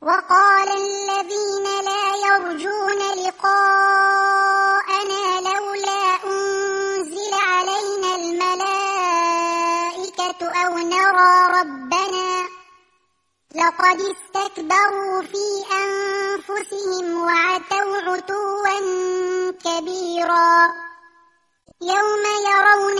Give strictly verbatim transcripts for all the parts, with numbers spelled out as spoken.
وقال الذين لا يرجون لقاءنا لولا أنزل علينا الملائكة أو نرى ربنا لقد استكبروا في أنفسهم وعتوا عتوا كبيرا يوم يرون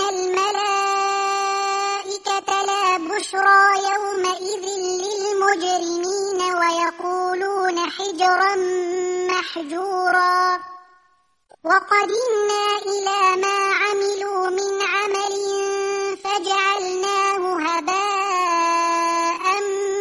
الملائكة لا بشرى يومئذ للمجرمين ويقولون حجرا محجورا وقدمنا إلى ما عملوا من عمل فجعلناه هباء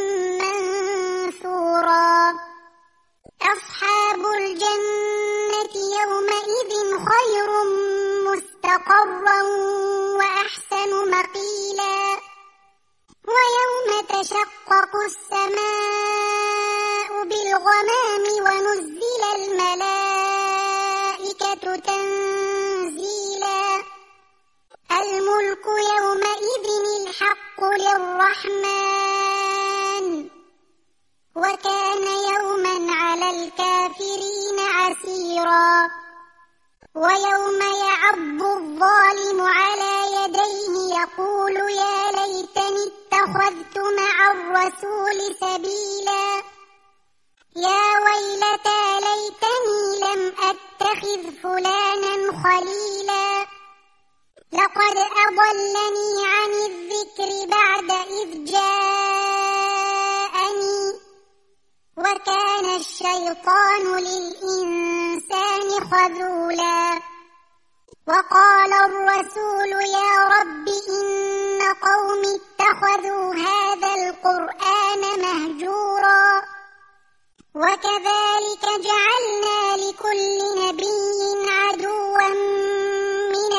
منثورا أصحاب الجنة يومئذ خير مستقرا وأحسن مقيلا ويوم تشقق السماء بالغمام ونزل الملائكة تنزيلا الملك يومئذ الحق للرحمن وكان يوما على الكافرين عسيرا ويوم يعض الظالم على يديه يقول يا ليتني اتخذت مع الرسول سبيلا يا ويلتى ليتني لم أتخذ فلانا خليلا لقد أضلني عن الذكر بعد إذ جاءني وكان الشيطان للإنسان خذولا وقال الرسول يا رب إن قوم اتخذوا هذا القرآن مهجورا وكذلك جعلنا لكل نبي عدوا من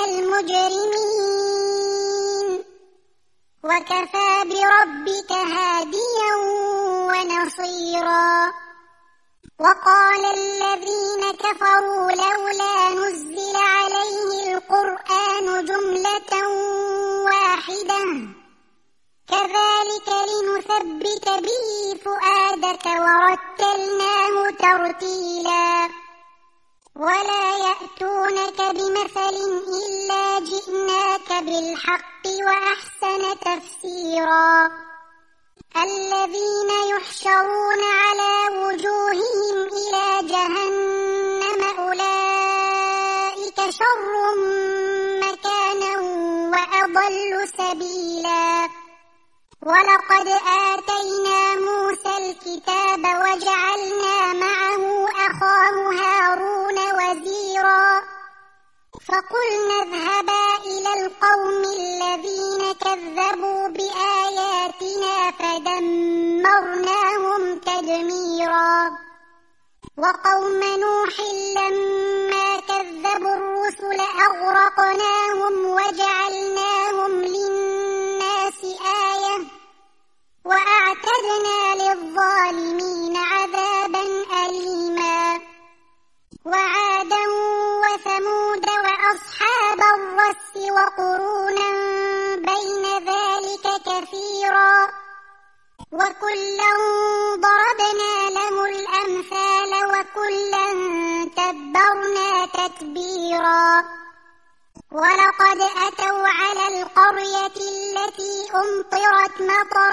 المجرمين وكفى بربك هاديا ونصيرا وقال الذين كفروا لولا نزل عليه القرآن جملة واحدة كذلك لنثبت به فؤادك ورتلناه ترتيلا ولا يأتونك بمثل إلا جئناك بالحق وأحسن تفسيرا الذين يحشرون على وجوههم إلى جهنم أولئك شر مكانا وأضل سبيلا ولقد آتينا موسى الكتاب وجعلنا معه أخاه هارون وزيرا فقلنا اذهبا إلى القوم الذين كذبوا بآياتنا فدمرناهم تدميرا وقوم نوح لما كذبوا الرسل أغرقناهم وجعلناهم للناس آية وأعتدنا للظالمين عذابا أليما وعادا وثمود وأصحاب الرس وقرونا بين ذلك كثيرا وكلا ضربنا له الأمثال وكلا تبرنا تتبيرا ولقد أتوا على القرية التي أمطرت مطر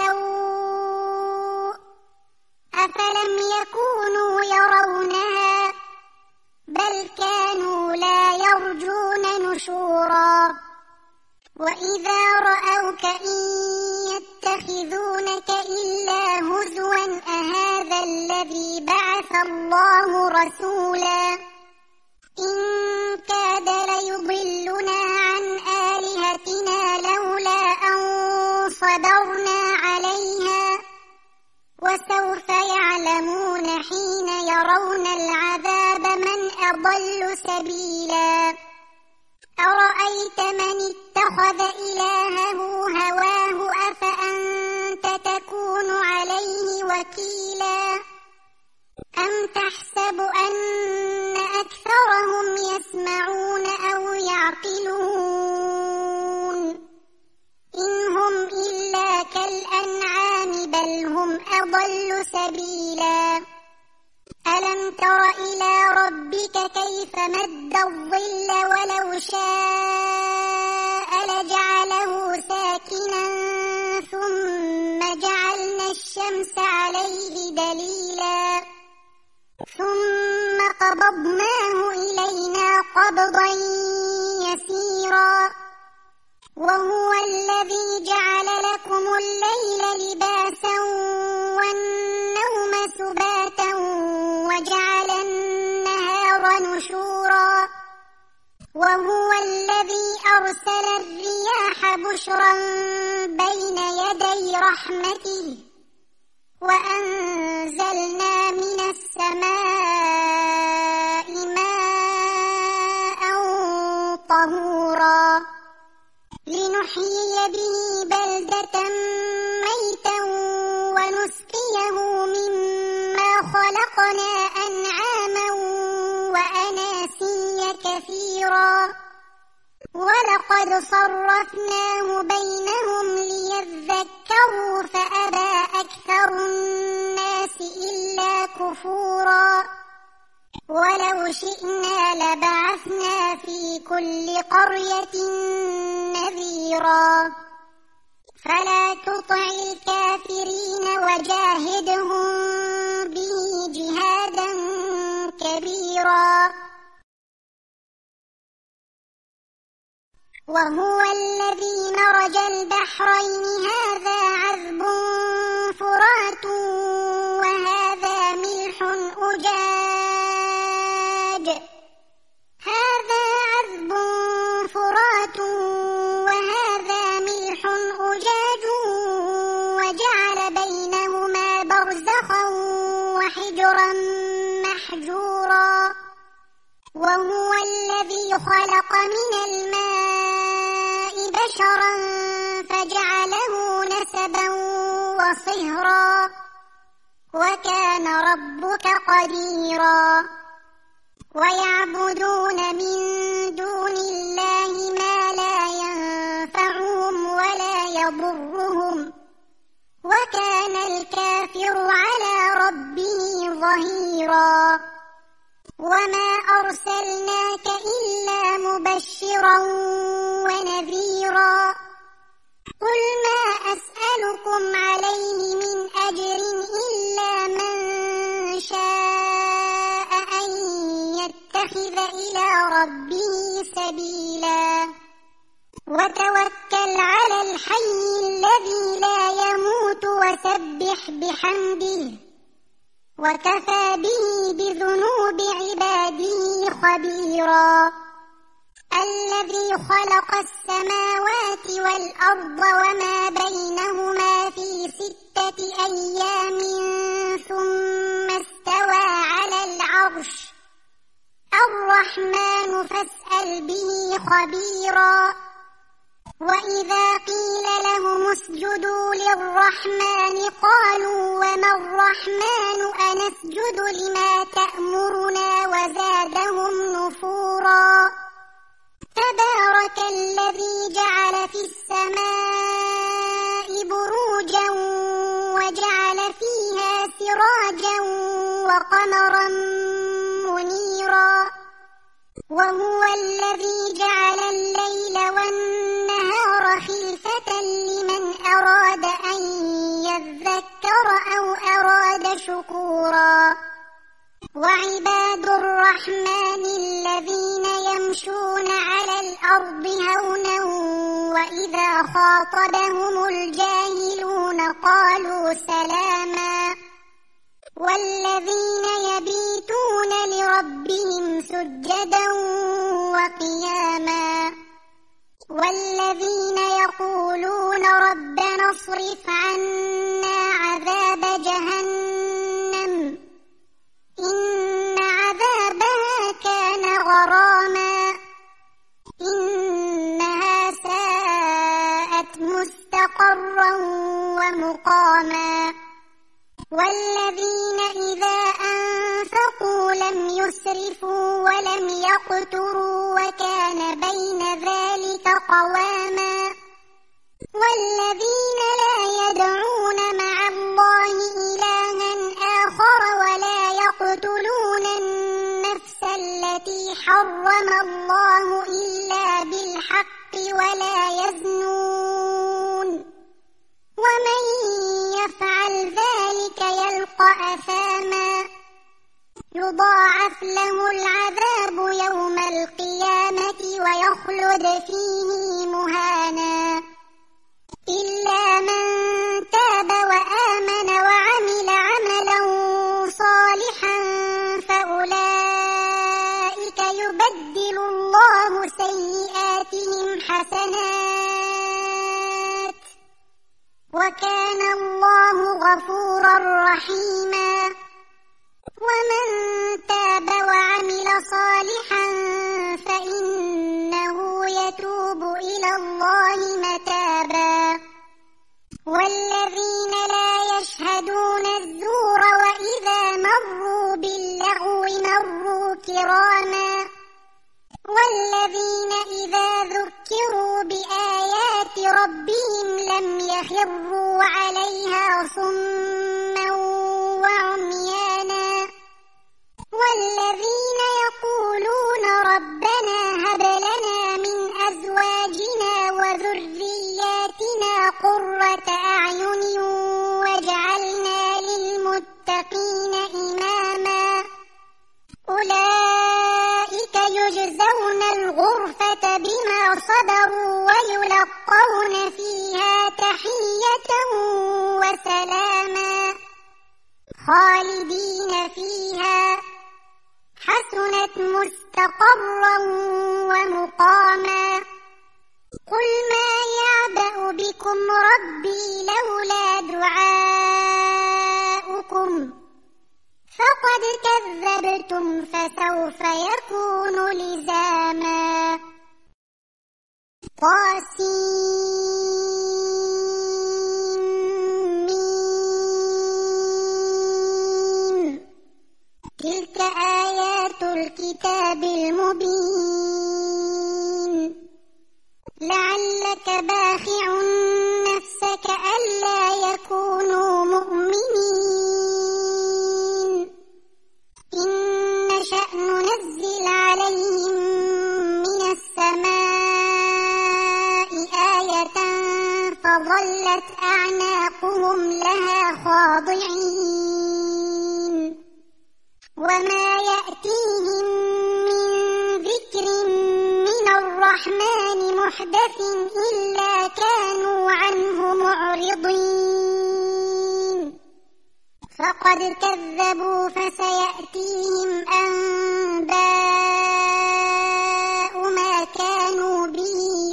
السوء أفلم يكونوا يرونها بل كانوا لا يرجون نشورا وإذا رأوك إن يتخذونك إلا هزوا أهذا الذي بعث الله رسولا إن كاد ليضلنا عن آلهتنا لولا أن صبرنا عليها وسوف يعلمون حين يرون العذاب من أضل سبيلا أرأيت من اتخذ إلهه هواه أفأنت تكون عليه وكيلا أم تحسب أن أكثرهم يسمعون أو يعقلون إن هم إلا كالأنعام بل هم أضل أضل سبيلا ألم تر إلى ربك كيف مد الظل ولو شاء لجعله ساكنا ثم جعلنا الشمس عليه دليلا ثم قبضناه إلينا قبضا يسيرا وهو الذي جعل لكم الليل لباسا والنوم سباتا وجعل النهار نشورا وهو الذي أرسل الرياح بشرا بين يدي رحمته وأنزلنا من السماء ماء طهورا لنحيي به بلدة ميتا ونسقيه مما خلقنا أنعاما وأناسيا كثيرا ولقد صرفناه بينهم ليذكروا فأبى أكثر الناس إلا كفورا ولو شئنا لبعثنا في كل قرية نذيرا فلا تطع الكافرين وجاهدهم به جهادا كبيرا وهو الذي مرج البحرين هذا عذب فرات وهذا ملح أجاج هذا عذب فرات وهذا ملح أجاج وجعل بينهما برزخا وحجرا محجورا وهو الذي خلق من الماء بشرا فجعله نسبا وصهرا وكان ربك قديرا ويعبدون من دون الله ما لا ينفعهم ولا يضرهم وكان الكافر على ربه ظهيرا وما أرسلناك إلا مبشرا ونذيرا قل ما أسألكم عليه من أجر إلا من شاء أن يتخذ إلى ربه سبيلا وتوكل على الحي الذي لا يموت وسبح بحمده وكفى به بذنوب عباده خبيرا الذي خلق السماوات والأرض وما بينهما في ستة أيام ثم استوى على العرش الرحمن فاسأل به خبيرا وإذا قيل لهم اسجدوا للرحمن قالوا وما الرحمن أنسجد لما تأمرنا وزادهم نفورا تبارك الذي جعل في السماء بروجا وجعل فيها سراجا وقمرا منيرا وهو الذي جعل الليل والنهار خلفة لمن أراد أن يذكر أو أراد شكورا وعباد الرحمن الذين يمشون على الأرض هونا وإذا خاطبهم الجاهلون قالوا سلاما والذين يبيتون لربهم سجدا وقياما والذين يقولون ربنا اصرف عنا عذاب جهنم إن عذابها كان غراما إنها ساءت مستقرا ومقاما والذين إذا أنفقوا لم يسرفوا ولم يقتروا وكان بين ذلك قواما والذين لا يدعون مع الله إلها حرم الله إلا بالحق ولا يزنون ومن يفعل ذلك يلقى أثاما يضاعف له العذاب يوم القيامة ويخلد فيه مهانا إلا من تاب وآمن وعمل عملا صالحا فأولئك يبدل الله سيئاتهم حسنات وكان الله غفورا رحيما ومن تاب وعمل صالحا فإنه يتوب إلى الله متابا والذين لا يشهدون الزور وإذا مروا باللغو مروا كراما والذين إذا ذكروا بآيات ربهم لم يخروا عليها صما وعميانا والذين يقولون ربنا هب لنا من أزواجنا وذرياتنا قرة أعين واجعلنا للمتقين إماما أولئك يجزون الغرفة بما صبروا ويلقون فيها تحية وسلاما خالدين فيها حسنت مستقرا ومقاما قل ما يعبأ بكم ربي لولا دعاؤكم فقد كذبتم فسوف يكون لزاما طاسيم تلك آيات الكتاب المبين لعلك باخع نفسك ألا يكونوا مؤمنين إن نشأ ننزل عليهم من السماء آية فظلت أعناقهم لها خاضعين وما يأتيهم من ذكر من الرحمن محدث إلا كانوا عنه معرضين فقد كذبوا فسيأتيهم أنباء ما كانوا به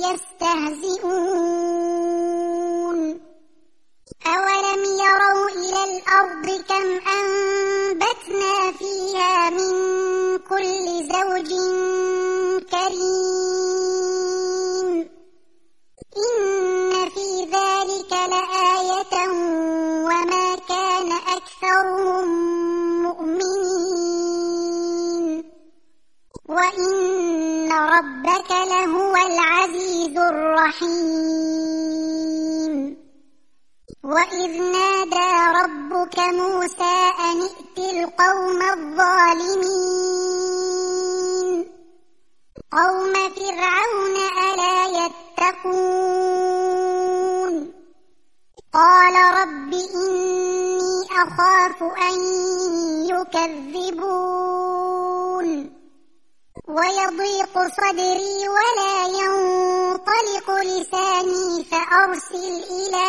يستهزئون أولم يروا إلى الأرض كم أنبتنا فيها من كل زوج كريم إن في ذلك لآية وما كان أكثرهم مؤمنين وإن ربك لهو العزيز الرحيم وإذ نادى ربك موسى أن ائت القوم الظالمين قوم فرعون ألا يتقون قال رب إني أخاف أن يكذبون ويضيق صدري ولا ينطلق لساني فأرسل إلى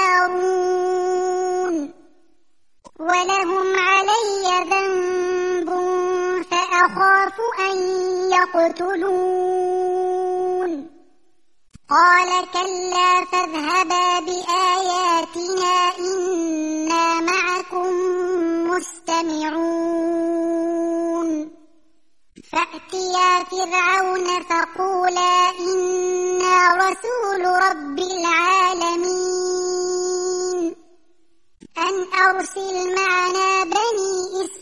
هارون ولهم علي ذنب فأخاف أن يقتلون قال كلا فاذهبا بآياتنا إنا معكم مستمعون فأتيا فرعون فقولا إنا رسول رب العالمين أن أرسل معنا بني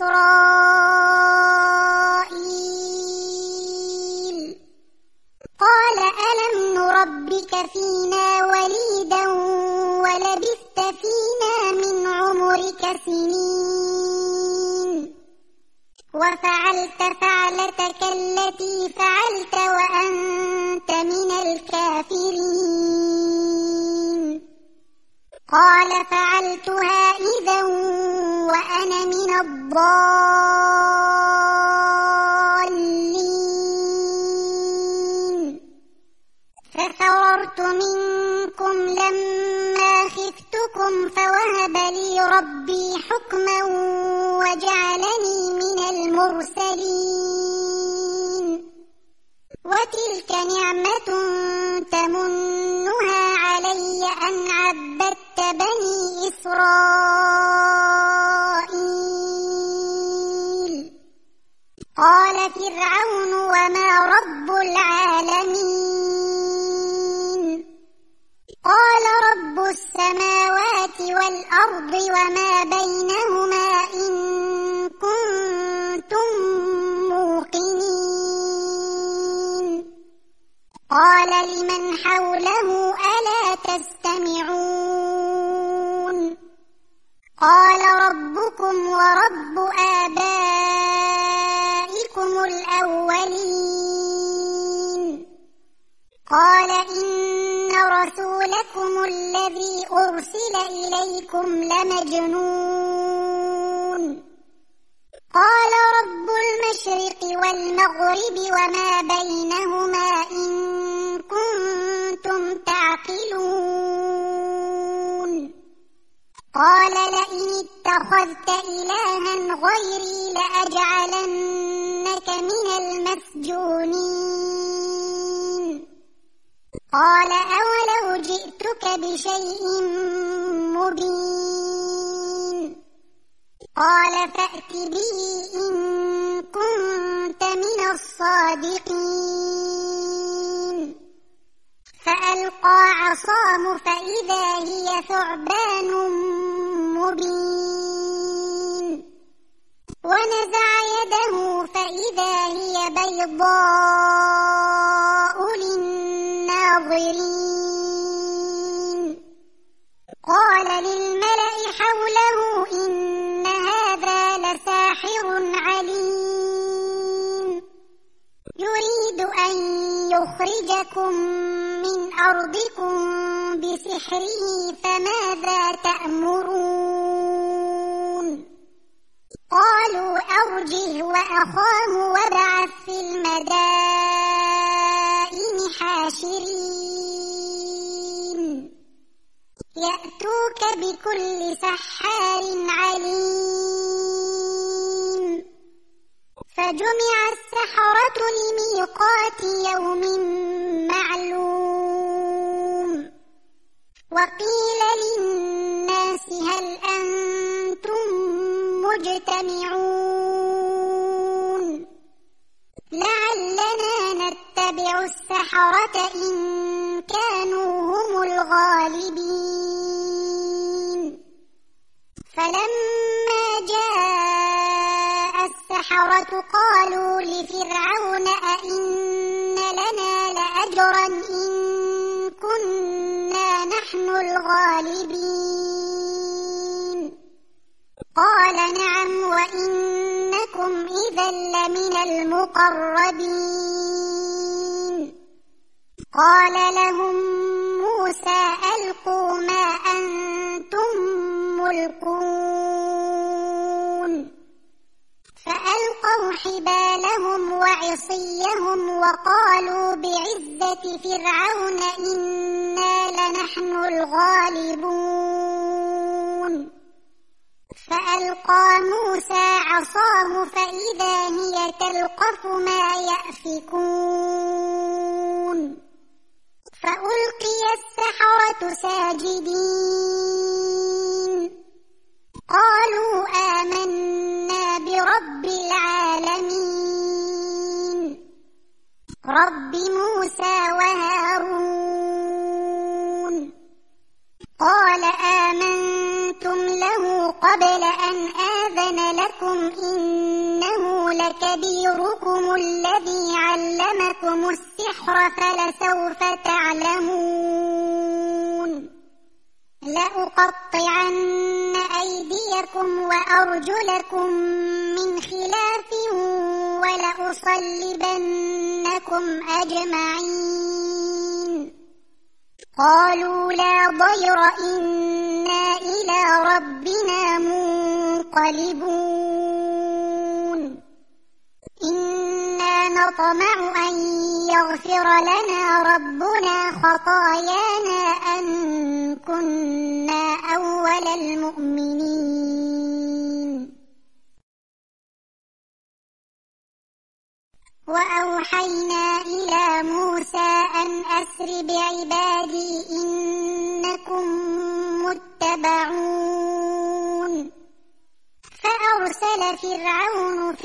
إسرائيل قال ألم نربك فينا وليدا ولبثت فينا من عمرك سنين وفعلت فعلتك التي فعلت وأنت من الكافرين قال فعلتها إذا وأنا من الضالين ففررت منكم لما خفتكم فوهب لي ربي حكما وجعلني من المرسلين وتلك نعمة تمنها علي أن عبدت بني إسرائيل قال فرعون وما رب العالمين قال رب السماوات والأرض وما بينهما إن كنتم موقنين قال لمن حوله ألا تستمعون قال ربكم ورب آبائكم الأولين قال إن رسولكم الذي أرسل إليكم لمجنون قال رب المشرق والمغرب وما بينهما إن كنتم تعقلون قال لئن اتخذت إلها غيري لأجعلنك من المسجونين قال أولو جئتك بشيء مبين قال فأت به إن كنت من الصادقين فألقى عصاه فإذا هي ثعبان مبين ونزع يده فإذا هي بيضاء للناظرين قال للملأ حوله إن هذا لساحر عليم يريد أن يخرجكم من أرضكم بسحره فماذا تأمرون قالوا أرجه وأخاه وابعث في المدائن حاشرين يأتوك بكل سحار عليم فجمع السحرة لميقات يوم معلوم وقيل للناس هل أنتم مجتمعون لعلنا نتبع السحرة إن كانوا هم الغالبين فلما جاء السحرة قالوا لفرعون أئن لنا لأجرا إن كنا نحن الغالبين قال نعم وإنكم إذا لمن المقربين قال لهم موسى ألقوا ما أنتم ملقون فألقوا حبالهم وعصيهم وقالوا بعزة فرعون إنا لنحن الغالبون فألقى موسى عصاه فإذا هي تلقف ما يأفكون فألقي السحرة ساجدين قالوا آمنا برب العالمين رب موسى وهارون قال آمنتم له قبل أن آذن لكم إنه لكبيركم الذي علمكم السحر فلسوف تعلمون لأقطعن أيديكم وأرجلكم من خلاف لأصلبنكم أجمعين قالوا لا ضير إنا إلى ربنا منقلبون إنا نطمع أن يغفر لنا ربنا خطايانا أن كنا أول المؤمنين وأوحينا إلى موسى أن أسر بعبادي إنكم متبعون فأرسل فرعون في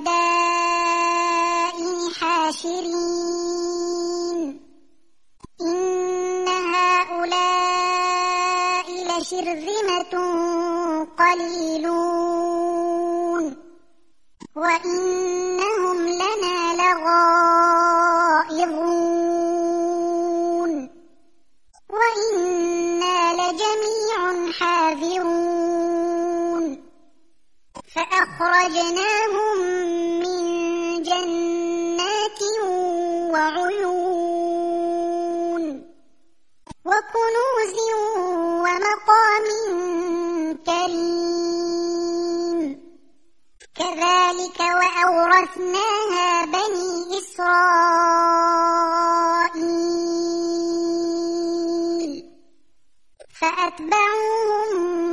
المدائن حاشرين إن هؤلاء لشرذمة قليلون وإنهم لنا لغائظون وإنا لجميع حاذرون فأخرجناهم من جنات وعيون وكنوز ومقام كريم كذلك وأورثناها بني إسرائيل فأتبعوهم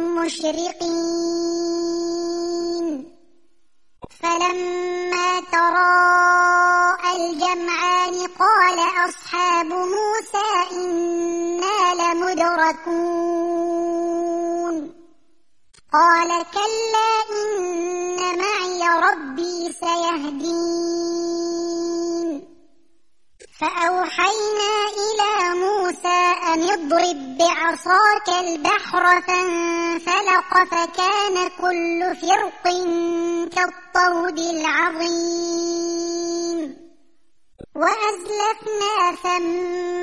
مشرقين فلما تراءى الجمعان قال أصحاب موسى إنا لمدركون قال كلا إن معي ربي سيهدين فأوحينا إلى موسى أن اضرب بعصاك البحر فانفلق فكان كل فرق كالطود العظيم وأزلفنا ثم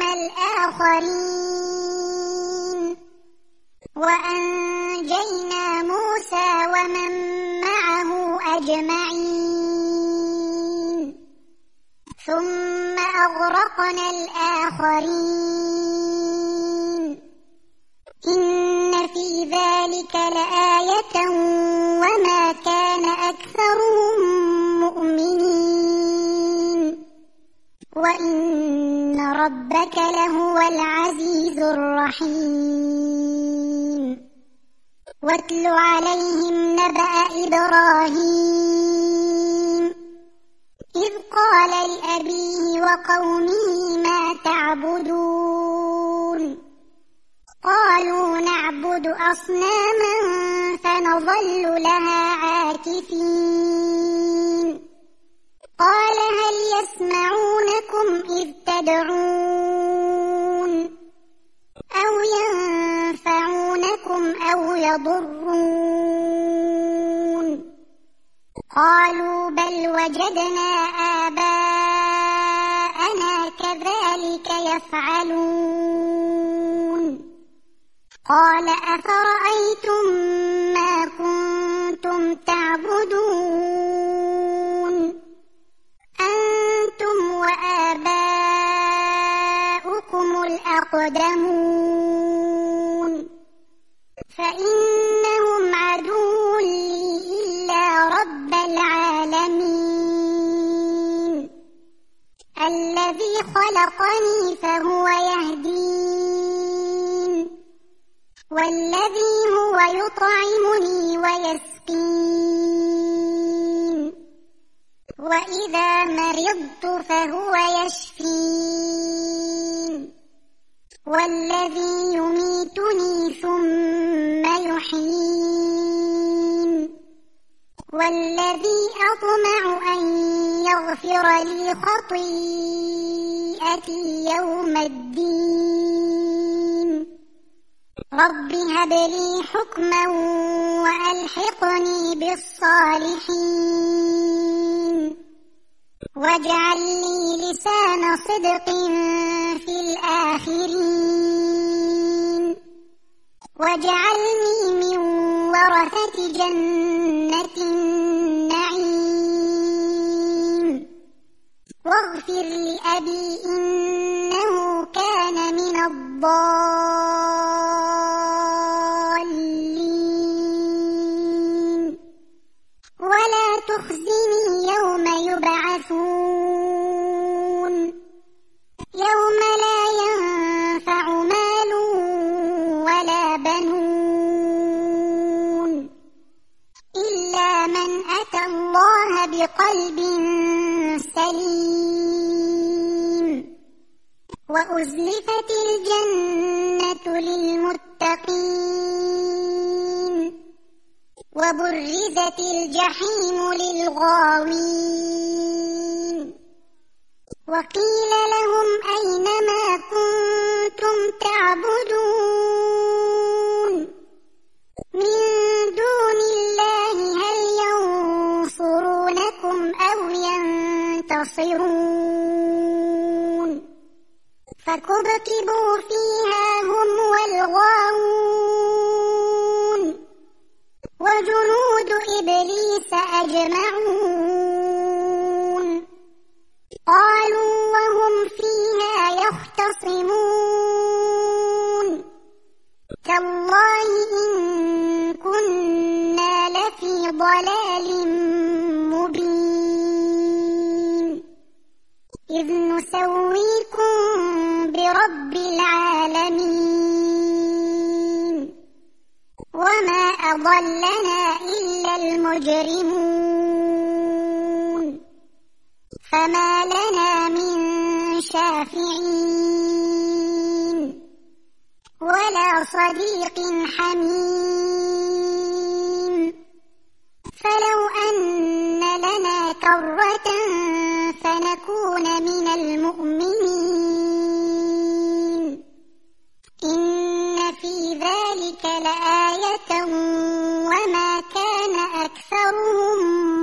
الآخرين وأنجينا موسى ومن معه أجمعين ثم أغرقنا الآخرين إن في ذلك لآية وما كان أكثرهم مؤمنين وإن ربك لهو العزيز الرحيم واتل عليهم نبأ إبراهيم إذ قال لأبيه وقومه ما تعبدون قالوا نعبد أصناما فنظل لها عاكفين قال هل يسمعونكم إذ تدعون أو ينفعونكم أو يضرون قالوا بل وجدنا آباءنا كذلك يفعلون قال أفرأيتم ما كنتم تعبدون أنتم وآباؤكم الأقدمون فإنهم عدو لي إلا رب العالمين الذي خلقني فهو يهدين والذي هو يطعمني ويسقين وإذا مرضت فهو يشفين والذي يميتني ثم يحيين والذي أطمع أن يغفر لي خطيئتي يوم الدين رب هب لي حكما وألحقني بالصالحين واجعل لي لسان صدق في الآخرين واجعلني من ورثة جنة النعيم واستغفر لأبي إنه كان من الضالين ولا تخزني يوم يبعثون يوم لا ينفع مال ولا بنون إلا من أتى الله بقلب سليم وأزلفت الجنة للمتقين وبرزت الجحيم للغاوين وقيل لهم أين ما كنتم تعبدون من دون الله هل ينصرونكم أو ينتصرون فكبكبوا فيها هم والغاوون وجنود إبليس أجمعون قالوا وهم فيها يختصمون تالله إن كنا لفي ضلال مبين إذ نسويكم برب العالمين وما أضلنا إلا المجرمون فما لنا من شافعين ولا صديق حميم فلو أن لنا كرة فنكون من المؤمنين إن في ذلك لآية وما كان أكثرهم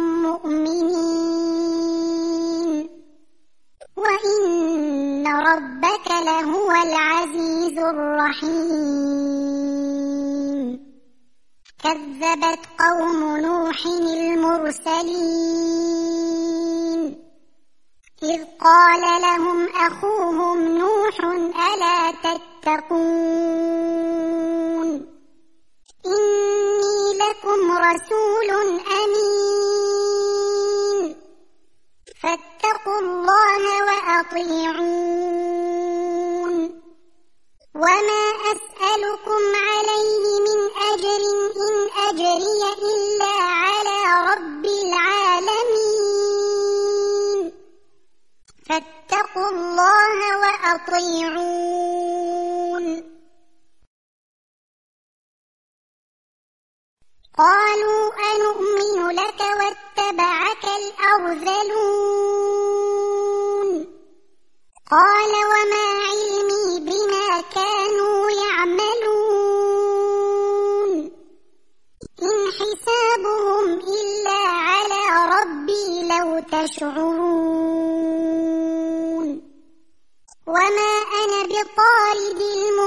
مؤمنين وإن ربك لهو العزيز الرحيم كذبت قوم نوح المرسلين إذ قال لهم أخوهم نوح ألا تتقون إني لكم رسول أمين فاتقوا الله وأطيعون وما أسألكم عليه من أجر إن أجري إلا على رب العالمين فاتقوا الله وأطيعون قالوا أنؤمن لك واتبعك الأرذلون قال وما علمي بما كانوا يعملون إن حسابهم إلا على ربي لو تشعرون وما أنا بطارد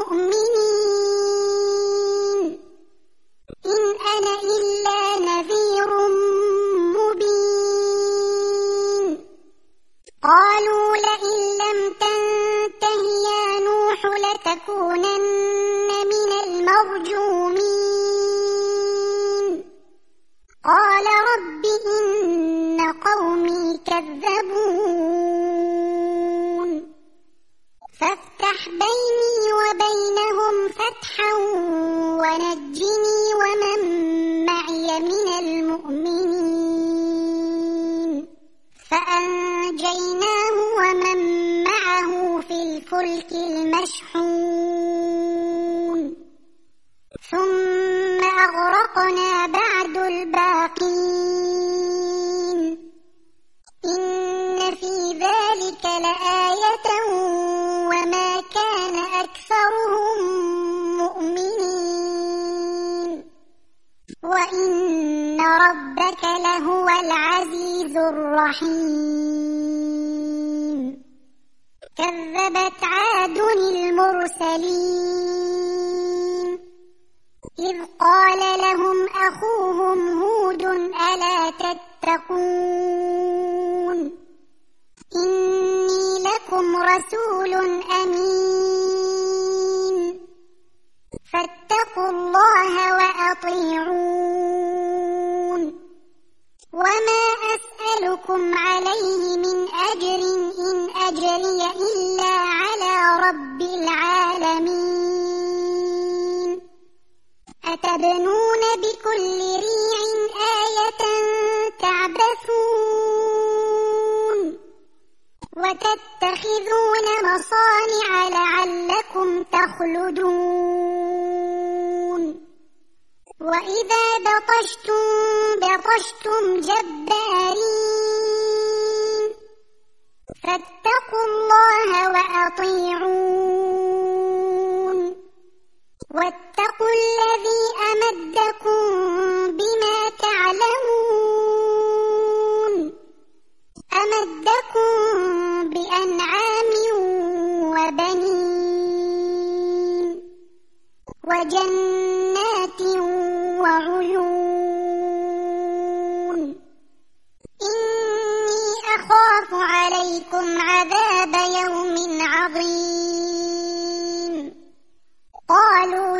المؤمنين إن أنا إلا نذير مبين قالوا لئن لم تنته يا نوح لتكونن من المرجومين قال رب إن قومي كذبون فافتح بيني وبينهم فتحا ونجني ومن معي من المؤمنين فأنجيناه ومن معه في الفلك المشحون ثم أغرقنا بعد الباقين إن في ذلك لآية وما كان أكثرهم مؤمنين وإن ربك لهو العزيز الرحيم كذبت عاد المرسلين إذ قال لهم أخوهم هود ألا تتقون إن رسول أمين فاتقوا الله وأطيعون وما أسألكم عليه من أجر إن أجري إلا على رب العالمين أتبنون بكل ريع آية تعبثون وتتخذون مصانع لعلكم تخلدون وإذا بطشتم بطشتم جبارين فاتقوا الله وأطيعون واتقوا الذي أمدكم بما تعلمون أمدكم بأنعام وبنين وجنات وعيون إني أخاف عليكم عذاب يوم عظيم قالوا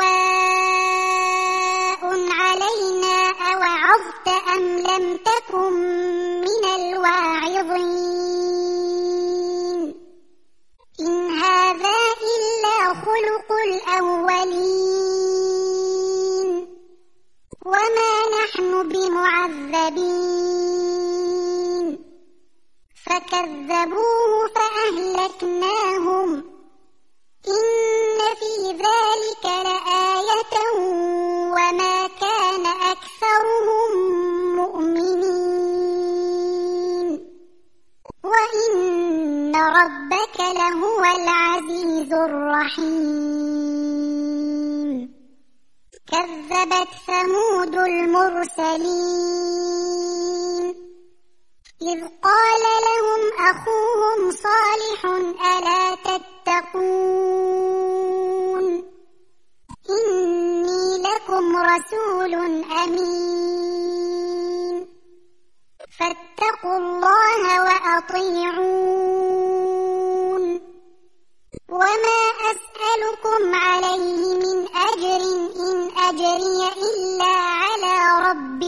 سواء علينا أوعظت أم لم تكن من الواعظين إن هذا إلا خلق الأولين وما نحن بمعذبين فكذبوه فأهلكناهم إن في ذلك لآية وما كان أكثرهم مؤمنين وإن ربك لهو العزيز الرحيم كذبت ثمود المرسلين إذ قال لهم أخوهم صالح ألا تتقون إني لكم رسول أمين فاتقوا الله وأطيعون وما أسألكم عليه من أجر إن أجري إلا على رب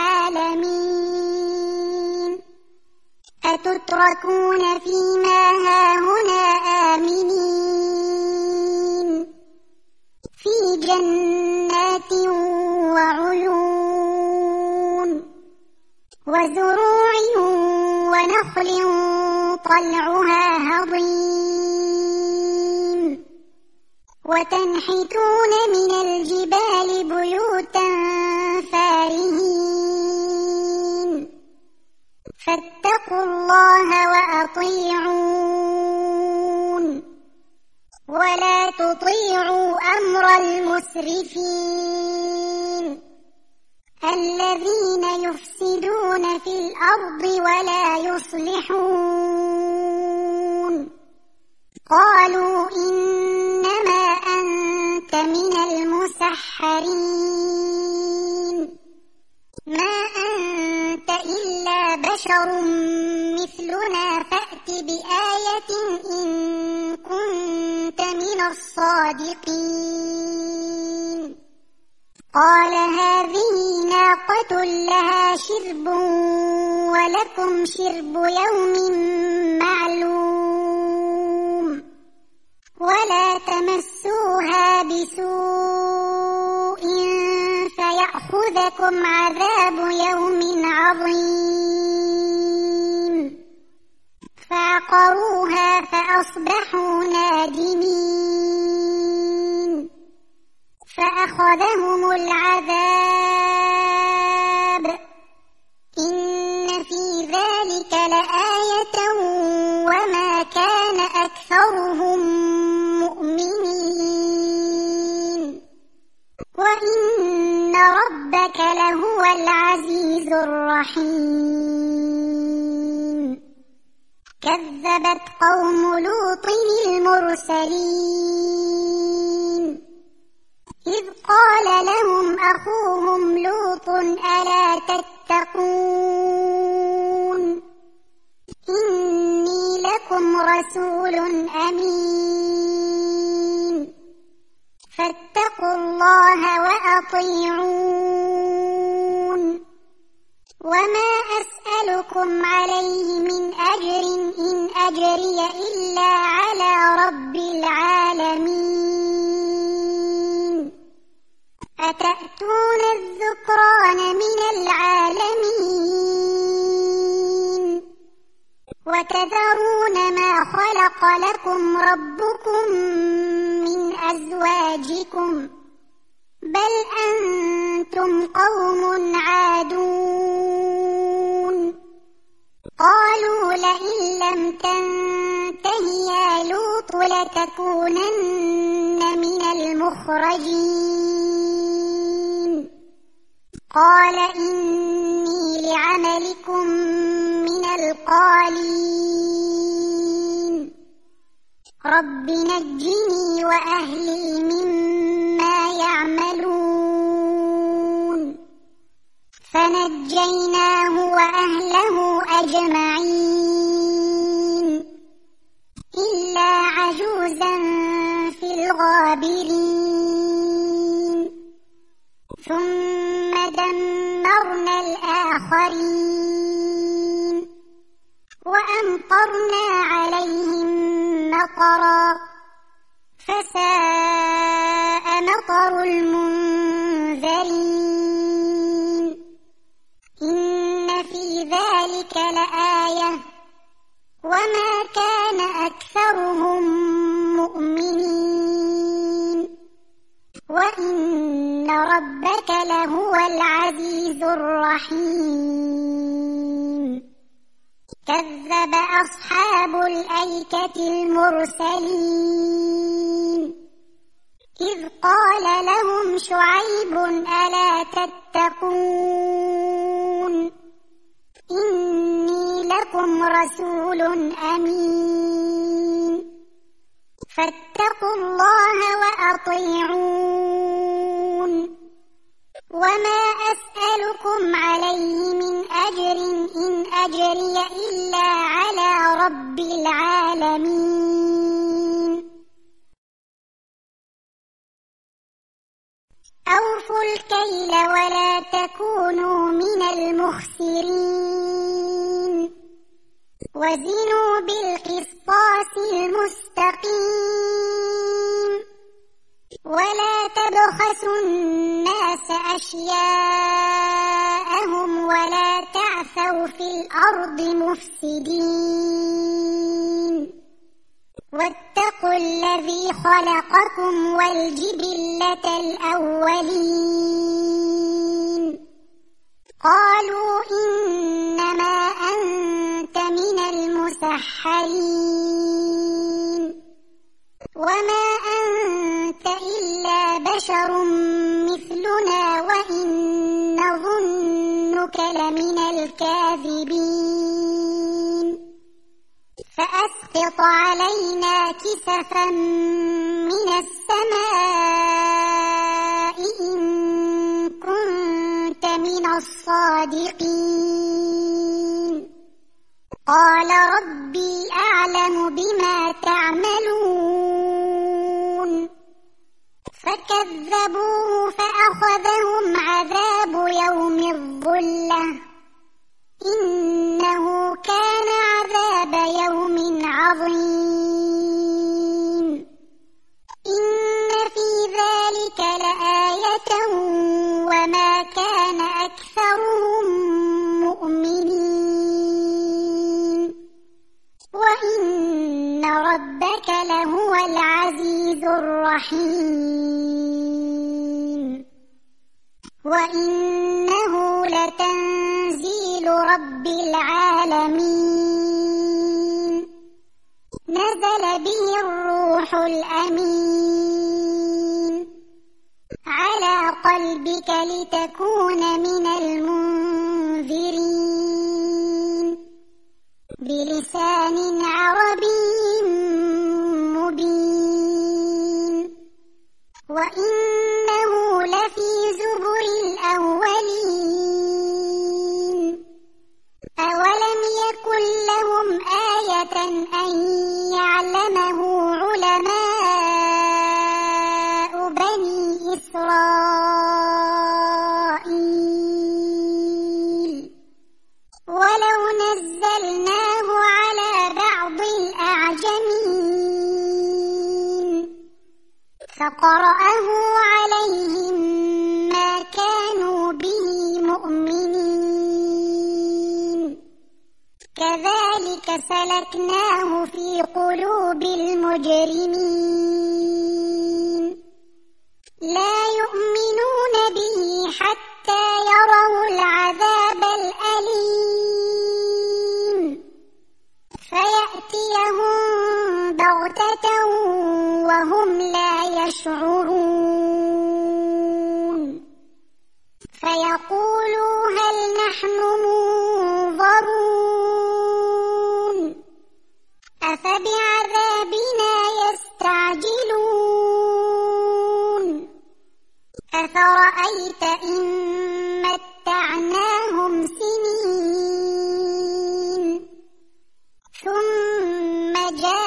العالمين أتتركون فيما هاهنا آمنين في جنات وعيون وزروع ونخل طلعها هضيم وتنحتون من الجبال بيوتا فارهين فاتقوا الله وأطيعون ولا تطيعوا أمر المسرفين الذين يفسدون في الأرض ولا يصلحون قالوا إنما أنت من المسحرين ما أنت إلا بشر مثلنا فأت بآية إن كنت من الصادقين قال هذه ناقة لها شرب ولكم شرب يوم معلوم ولا تمسوها بسوء فيأخذكم عذاب يوم عظيم فعقروها فأصبحوا نادمين فأخذهم العذاب إن في ذلك لآية وما كان أكثرهم مؤمنين وإن ربك لهو العزيز الرحيم كذبت قوم لوط المرسلين إذ قال لهم أخوهم لوط ألا تتقون إني لكم رسول أمين فاتقوا الله وأطيعون وما أسألكم عليه من أجر إن أجري إلا على رب العالمين أتأتون الذكران من العالمين وتذرون ما خلق لكم ربكم من أزواجكم بل أنتم قوم عادون قالوا لئن لم تنته يا لوط لتكونن من المخرجين قال إني لعملكم من القالين رب نجني وأهلي مما يعملون فنجيناه وأهله أجمعين إلا عجوزا في الغابرين ثم دمرنا الآخرين وأمطرنا عليهم مطرا فساء مطر المنذرين إن في ذلك لآية وما كان أكثرهم مؤمنين وإن ربك لهو العزيز الرحيم كذب أصحاب الأيكة المرسلين إذ قال لهم شعيب ألا تتقون إني لكم رسول أمين فاتقوا الله وأطيعون وما أسألكم عليه من أجر إن أجري إلا على رب العالمين أوفوا الكيل ولا تكونوا من المخسرين وزنوا بالقسطاس المستقيم ولا تبخسوا الناس أشياءهم ولا تعثوا في الأرض مفسدين واتقوا الذي خلقكم والجبلة الأولين قالوا إنما أنت من المسحرين وما أنت إلا بشر مثلنا وإن نظنك لمن الكاذبين فأسقط علينا كسفا من السماء إن كنت من الصادقين قال ربي أعلم بما تعملون فكذبوه فأخذهم عذاب يوم الظلة إنه كان عذاب يوم عظيم إن في ذلك لآية وما كان أكثرهم مؤمنين وإن ربك لهو العزيز الرحيم وإنه لتنزيل رب العالمين نزل به الروح الأمين على قلبك لتكون من المنذرين بلسان عربي مبين وإنه لفي زبر الأولين أولم يكن لهم آية أن عَلَّمَهُ عُلَمَاءُ بَنِي إِسْرَائِيلَ وَلَوْ نَزَّلْنَاهُ عَلَى بَعْضِ الْأَعْجَمِينَ فَقَرَأَهُ عَلَيْهِمْ مَا كَانُوا بِهِ مُؤْمِنِينَ كَذَلِكَ سَلَكْنَاهُ فِي قُلُوبِ الْمُجْرِمِينَ لَا يُؤْمِنُونَ بِهِ حَتَّى يَرَوْا الْعَذَابَ الْأَلِيمَ فَيَأْتِيَهُم بَغْتَةً وَهُمْ لَا يَشْعُرُونَ فَيَقُولُوا هَلْ نَحْنُ مُنظَرُونَ أَفَبِعَذَابِنَا يَسْتَعْجِلُونَ أَفَرَأَيْتَ إِن مَّتَّعْنَاهُمْ سِنِينَ ثُمَّ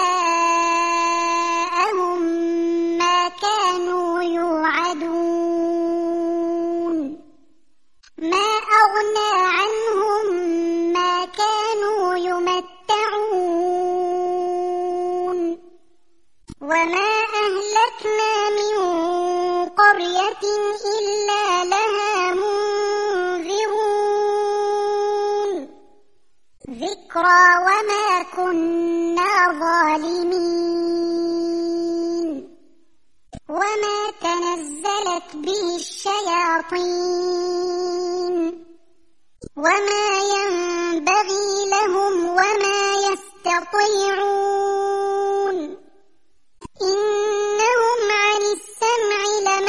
جَاءَهُم مَّا كَانُوا يُوعَدُونَ مَا أَغْنَىٰ عَنْهُم مَّا كَانُوا يُمَتَّعُونَ وَمَا أَهْلَكْنَا مِن قَرْيَةٍ إِلَّا لَهَا مُنذِرُونَ ذِكْرَىٰ وَمَا كُنَّا ظَالِمِينَ وَمَا تَنَزَّلَتْ بِهِ الشَّيَاطِينُ وَمَا يَنبَغِي لَهُمْ وَمَا يَسْتَطِيعُونَ إِنَّهُمْ عَنِ السَّمْعِ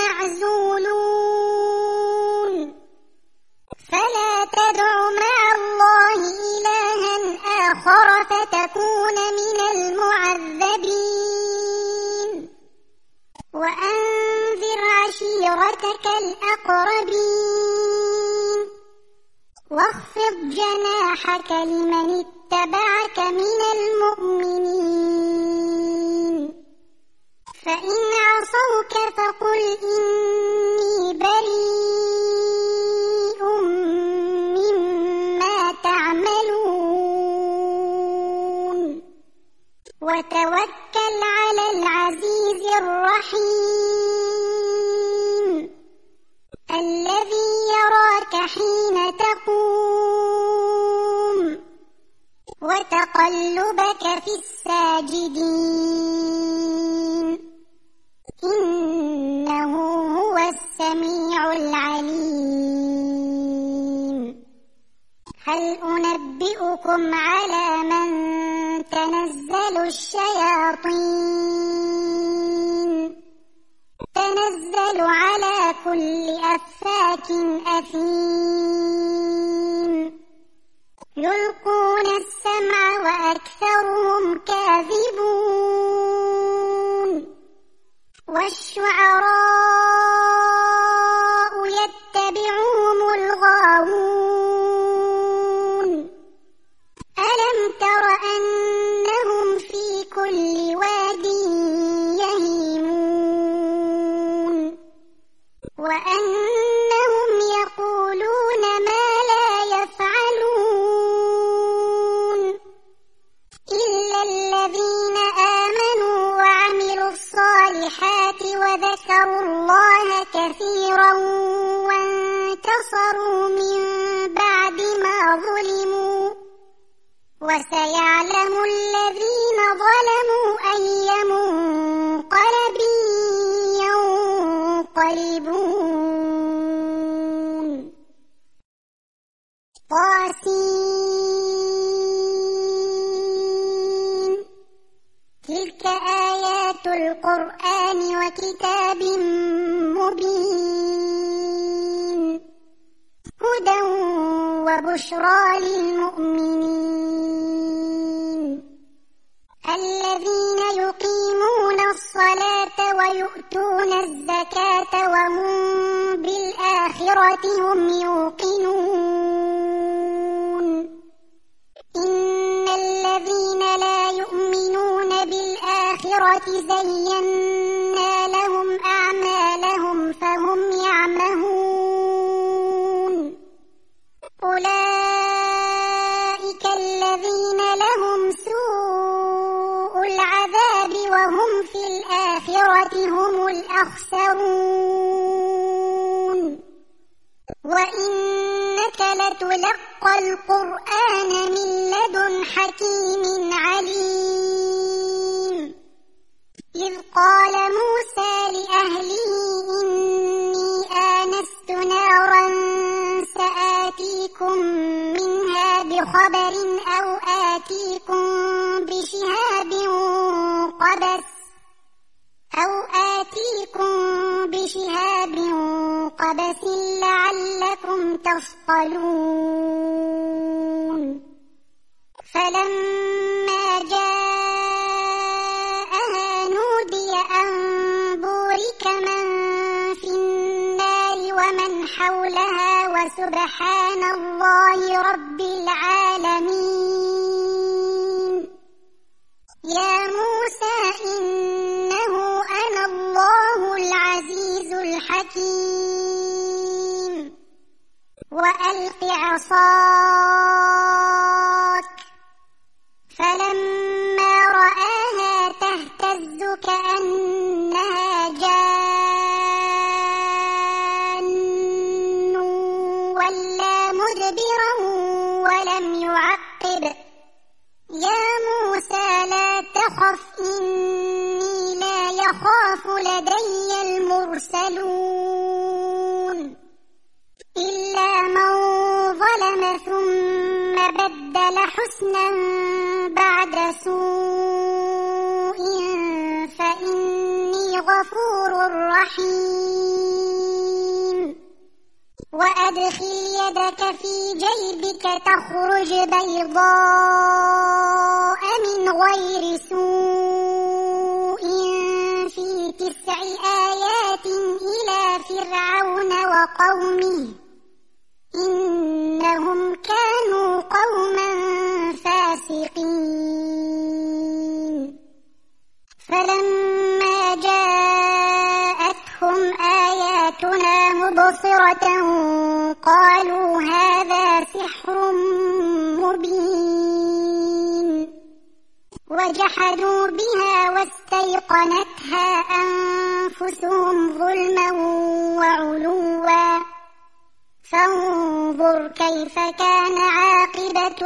لَمَعْزُولُونَ فَلَا تَدْعُ مَعَ اللَّهِ إِلَٰهًا آخَرَ فَتَكُونَ مِنَ الْمُعَذَّبِينَ وَأَنذِرْ عَشِيرَتَكَ الْأَقْرَبِينَ وَاخْفِضْ جَنَاحَكَ لِمَنِ اتَّبَعَكَ مِنَ الْمُؤْمِنِينَ فَإِنْ عَصَوْكَ فَقُلْ إِنِّي بَرِيءٌ مِّمَّا تَعْمَلُونَ وَتَوَكَّلْ عَلَى الْعَزِيزِ الرَّحِيمِ الَّذِي يَرَاكَ حِينَ تَقُومُ وَتَقَلُّبَكَ فِي السَّاجِدِينَ إِنَّهُ هُوَ السَّمِيعُ الْعَلِيمُ هَلْ أُنَبِّئُكُمْ عَلَى مَن تَنَزَّلُ الشَّيَاطِينُ تَنَزَّلُ عَلَى كُلِّ أَفَّاكٍ أَثِيمٍ يُلْقُونَ السَّمْعَ وَأَكْثَرُهُمْ كَاذِبُونَ وَالشُّعَرَاءُ يَتَّبِعُهُمُ الْغَاوُونَ أَلَمْ تَرَ أَنَّهُمْ فِي كُلِّ وَادٍ يَهِيمُونَ وَأَنَّهُمْ يَقُولُونَ مَا لَا يَفْعَلُونَ إِلَّا الَّذِينَ آمَنُوا وَعَمِلُوا الصَّالِحَاتِ وَذَكَرُوا اللَّهَ كَثِيرًا وَانتَصَرُوا مِن بَعْدِ مَا ظُلِمُوا وَسَيَعْلَمُ الَّذِينَ ظَلَمُوا أَيَّ مُنقَلَبٍ يَنقَلِبُونَ طاسين تلك آيات القرآن وكتاب مبين هدى وبشرى للمؤمنين الذين يقيمون الصلاة ويؤتون الزكاة وهم بالآخرة هم يوقنون إن الذين لا يؤمنون بالآخرة الآخرة زينا لهم أعمالهم فهم يعمهون أولئك الذين لهم سوء العذاب وهم في الآخرة هم الأخسرون وإنك لتلقى القرآن من لدن حكيم عليم إذ قال موسى لأهله إني آنست نارا سآتيكم منها بخبر أو آتيكم بشهاب قبس أو آتيكم بشهاب قبس لعلكم تصطلون فلما جاءها نودي أن بورك من في النار ومن حولها وسبحان الله رب العالمين يا موسى إنه أنا الله العزيز الحكيم وألق عصاك فلما رآها تهتز كأنها جان ولا مدبرا ولم يعقب يا موسى لا تخف إني لا يخاف لدي المرسلون إلا من ظلم ثم بدل حسنا بعد سوء فإني غفور رحيم وأدخل يدك في جيبك تخرج بيضاء من غير سوء في تسع آيات إلى فرعون وقومه إنهم كانوا قوما فاسقين فلما جاءتهم آياتنا مبصرة قالوا هذا سحر مبين وجحدوا بها واستيقنتها أنفسهم ظلما وعلوا فانظر كيف كان عاقبة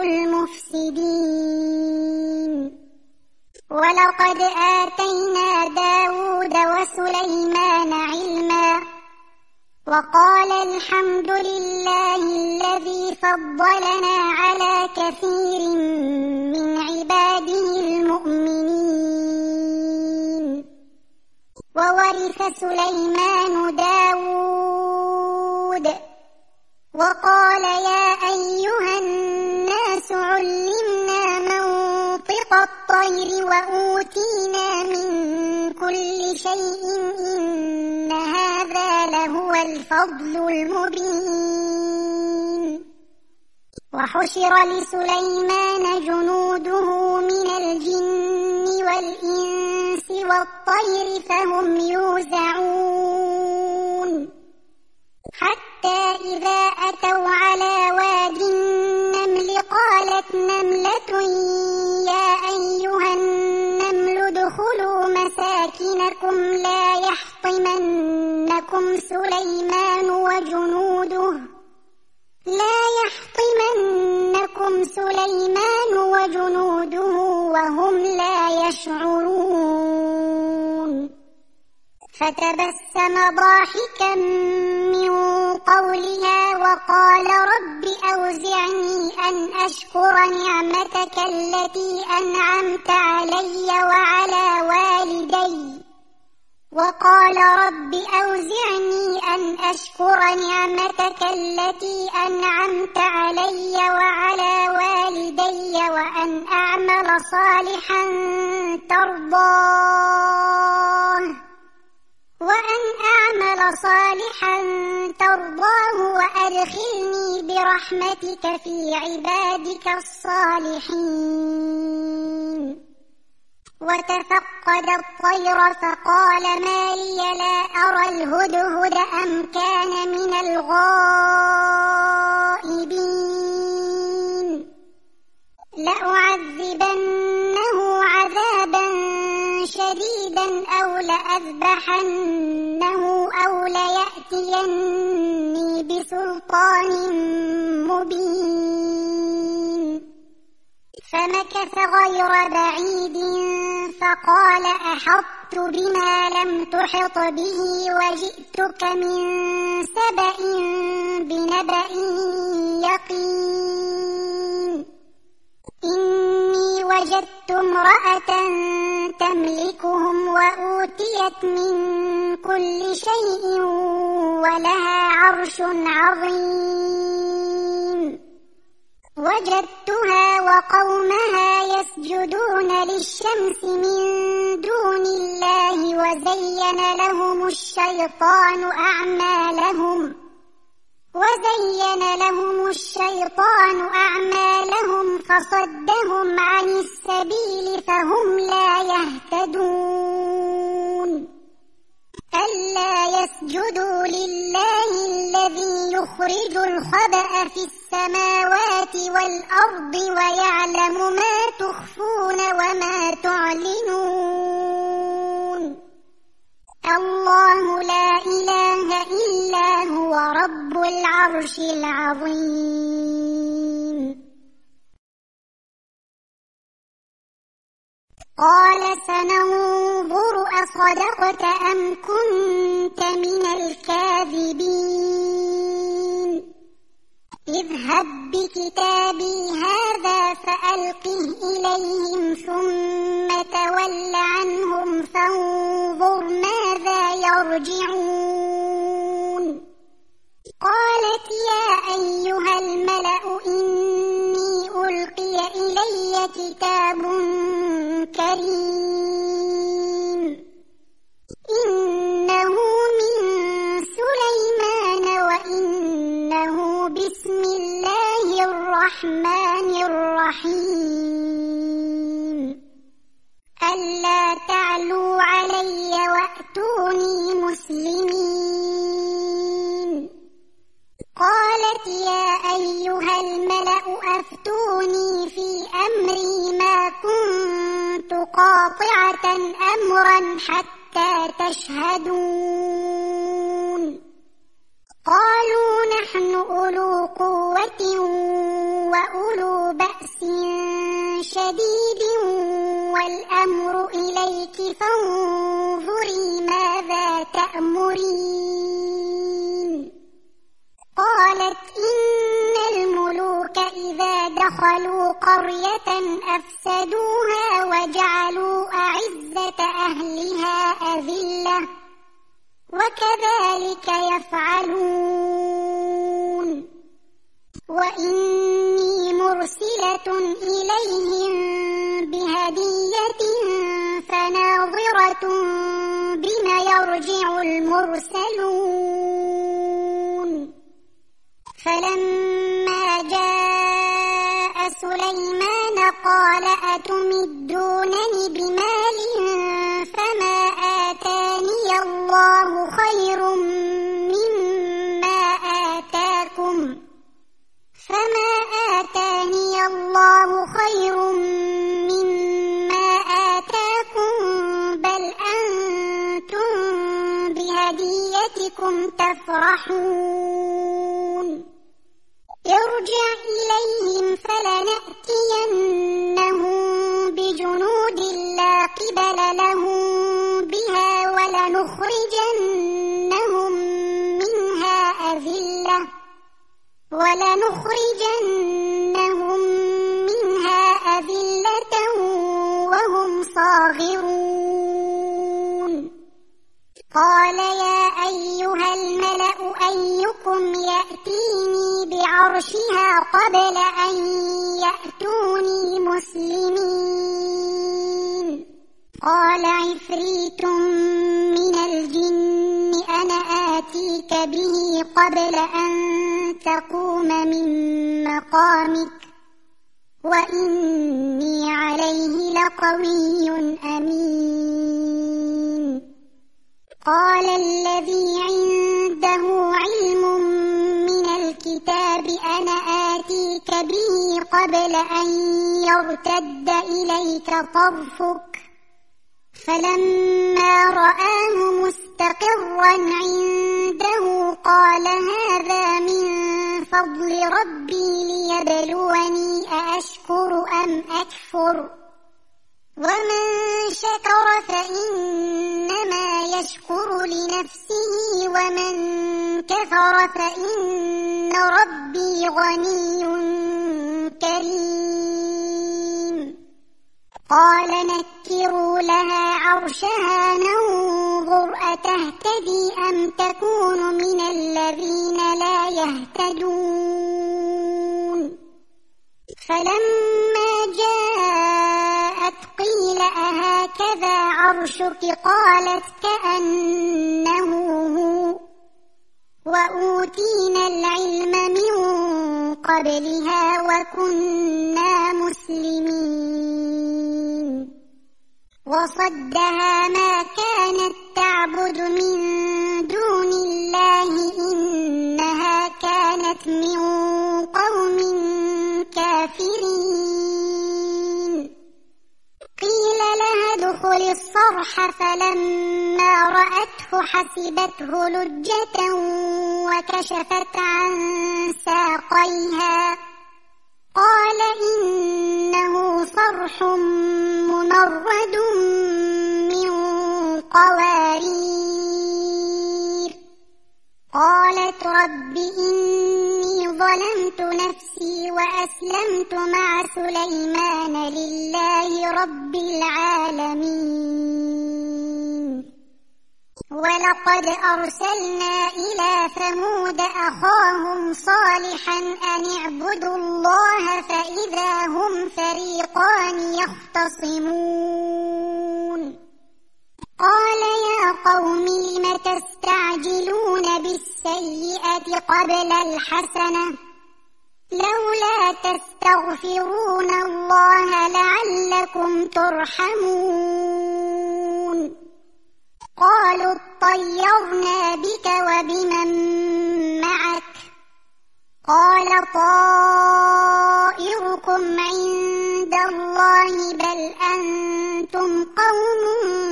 المفسدين ولقد آتينا داود وسليمان علما وقال الحمد لله الذي فضلنا على كثير من عباده المؤمنين وورث سليمان داود وقال يا أيها الناس علمنا منطق الطير وأوتينا من كل شيء إن هذا لهو الفضل المبين وحشر لسليمان جنوده من الجن والإنس والطير فهم يوزعون حتى إذا أتوا على واد النمل قالت نملة يا أيها النمل ادخلوا مساكنكم لا يحطمنكم سليمان وجنوده لا يحطمنكم سليمان وجنوده وهم لا يشعرون فتبسم ضاحكا من قولها وقال رب أوزعني أن أشكر نعمتك التي أنعمت علي وعلى والدي وقال رب أوزعني أن أشكر نعمتك التي أنعمت علي وعلى والدي وأن أعمل صالحا ترضاه وأن أعمل صالحا ترضاه وأدخلني برحمتك في عبادك الصالحين وتفقد الطير فقال ما لي لا أرى الهدهد أم كان من الغائبين لأعذبنه عذابا شديدا أو لأذبحنه أو ليأتيني بسلطان مبين فمكث غير بعيد فقال أحطت بما لم تحط به وجئتك من سبأ بنبأ يقين إني وجدت امرأة تملكهم وأوتيت من كل شيء ولها عرش عظيم وجدتها وقومها يسجدون للشمس من دون الله وزين لهم الشيطان أعمالهم وزين لهم الشيطان أعمالهم فصدهم عن السبيل فهم لا يهتدون ألا يسجدوا لله الذي يخرج الخبأ في السماوات والأرض ويعلم ما تخفون وما تعلنون الله لا إله إلا هو رب العرش العظيم قال سننظر أصدقت أم كنت من الكاذبين اذهب بكتابي هذا فألقه إليهم ثم تول عنهم فانظر ماذا يرجعون قالت يا أيها الملأ إني ألقي إلي كتاب كريم إنه من سليمان وإنه بسم الله الرحمن الرحيم ألا تعلوا علي وأتوني مسلمين قالت يا أيها الملأ أفتوني في أمري ما كنت قاطعة أمرا حتى تشهدون قالوا نحن أولو قوة وأولو بأس شديد والأمر إليك فانظري ماذا تأمرين قالت إن الملوك إذا دخلوا قرية أفسدوها وجعلوا أعزة أهلها أذلة وكذلك يفعلون وإني مرسلة إليهم بهدية فناظرة بما يرجع المرسلون فلما جاء سليمان قال أتمدونني بمال فما آتاني الله خير مما آتاكم فما آتاني الله خير مما آتاكم بل أنتم بهديتكم تفرحون ارجع إليهم فلنأتينهم بجنود لا قبل لهم بها ولنخرجنهم منها أذلة ولنخرجنهم منها أذلة وهم صاغرون قال يا أيها الملأ أيكم يأتيني بعرشها قبل أن يأتوني مسلمين قال عفريت من الجن أنا آتيك به قبل أن تقوم من مقامك وإني عليه لقوي لقوي أمين. قال الذي عنده علم من الكتاب أنا آتيك به قبل أن يرتد إليك طرفك فلما رآه مستقرا عنده قال هذا من فضل ربي ليبلوني أأشكر أم أكفر ومن شكر فإنما يشكر لنفسه ومن كفر فإن ربي غني كريم. قال نكروا لها عرشها ننظر أتهتدي أم تكون من الذين لا يهتدون. فلما جاءت قيل أهكذا عرشك قالت كأنه هو وأوتينا العلم من قبلها وكنا مسلمين. وصدها ما كانت تعبد من دون الله إنها كانت من قوم كافرين. قيل لها ادخل الصرح فلما رأته حسبته لجة وكشفت عن ساقيها قال إنه صرح ممرد من قوارير. قالت رب إني ظلمت نفسي وأسلمت مع سليمان لله رب العالمين. ولقد أرسلنا إلى ثمود أخاهم صالحا أن اعبدوا الله فإذا هم فريقان يختصمون. قال يا قوم لم تستعجلون بالسيئة قبل الحسنة لولا تستغفرون الله لعلكم ترحمون. قالوا اطيرنا بك وبمن معك قال طائركم عند الله بل أنتم قوم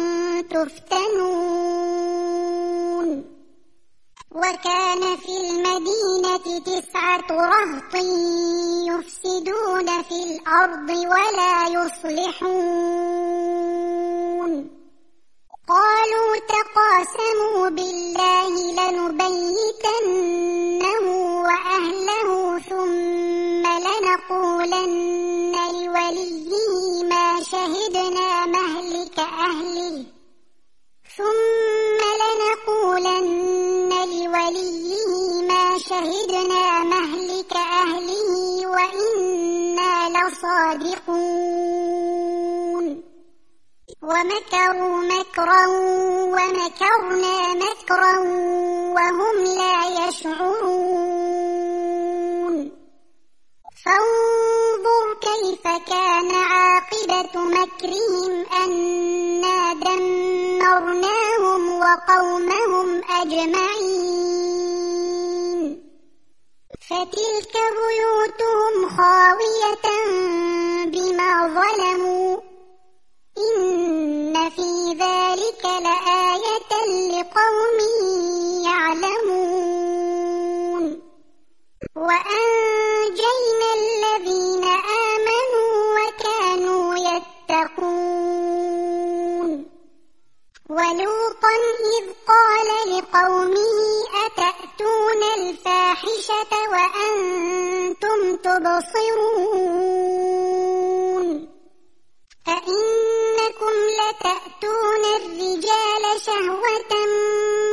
تفتنون. وكان في المدينة تسعة رهط يفسدون في الأرض ولا يصلحون. قالوا تقاسموا بالله لنبيتنه وأهله ثم لنقولن لوليه ما شهدنا مهلك أهله ثم لنقولن لوليه ما شهدنا مهلك أهله وإنا لصادقون. ومكروا مكرا ومكرنا مكرا وهم لا يشعرون. فانظر كيف كان عاقبة مكرهم أنا دمرناهم وقومهم أجمعين. فتلك بيوتهم خاوية بما ظلموا إن في ذلك لآية لقوم يعلمون. وأنجينا الذين آمنوا وكانوا يتقون. ولوطا إذ قال لقومه أتأتون الفاحشة وأنتم تبصرون أئنكم لتأتون الرجال شهوة